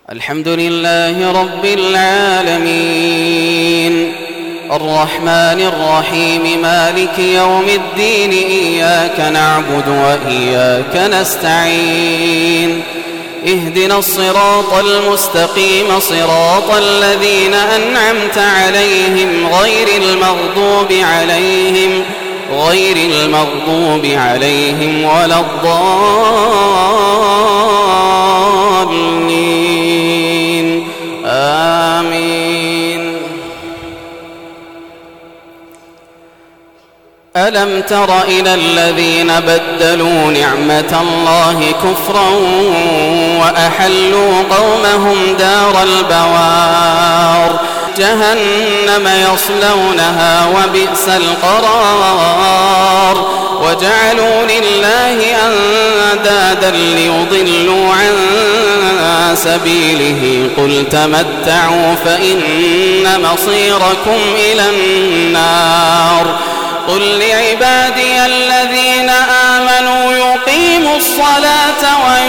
الحمد لله رب العالمين الرحمن الرحيم مالك يوم الدين إياك نعبد وإياك نستعين اهدنا الصراط المستقيم صراط الذين أنعمت عليهم غير المغضوب عليهم ولا الضالين آمين. ألم تر إلى الذين بدلوا نعمة الله كفرا وأحلوا قومهم دار البوار جهنم يصلونها وبئس القرار وجعلوا لله أندادا ليضلوا عن سبيله قل تمتعوا فإن مصيركم إلى النار قل لعبادي الذين آمنوا يقيموا الصلاة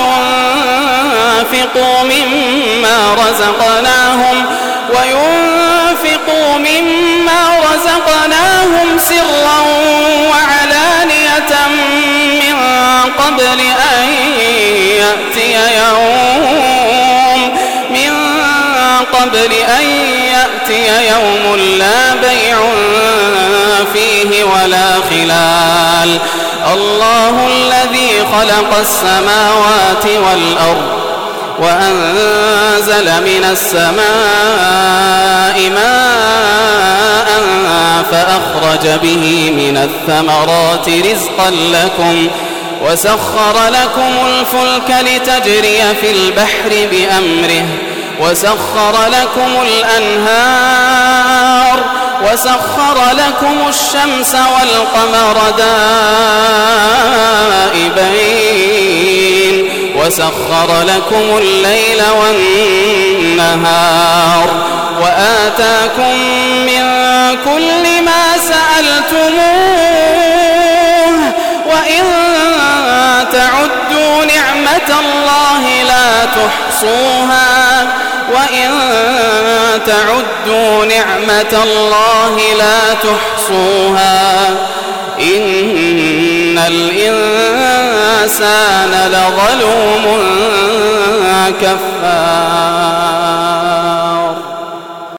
وينفقوا مما رزقناهم سرا وعلانية من قبل أن يأتي يوم لا بيع فيه ولا خلال الله الذي خلق السماوات والأرض وأنزل من السماء ماء فأخرج به من الثمرات رزقا لكم وسخر لكم الفلك لتجري في البحر بأمره وسخر لكم الأنهار وسخر لكم الشمس والقمر دائبين وسخر لكم الليل والنهار وآتاكم من كل ما سألتموه وإن تعدوا نعمة الله لا تحصوها إن الإنسان لظلوم كفار.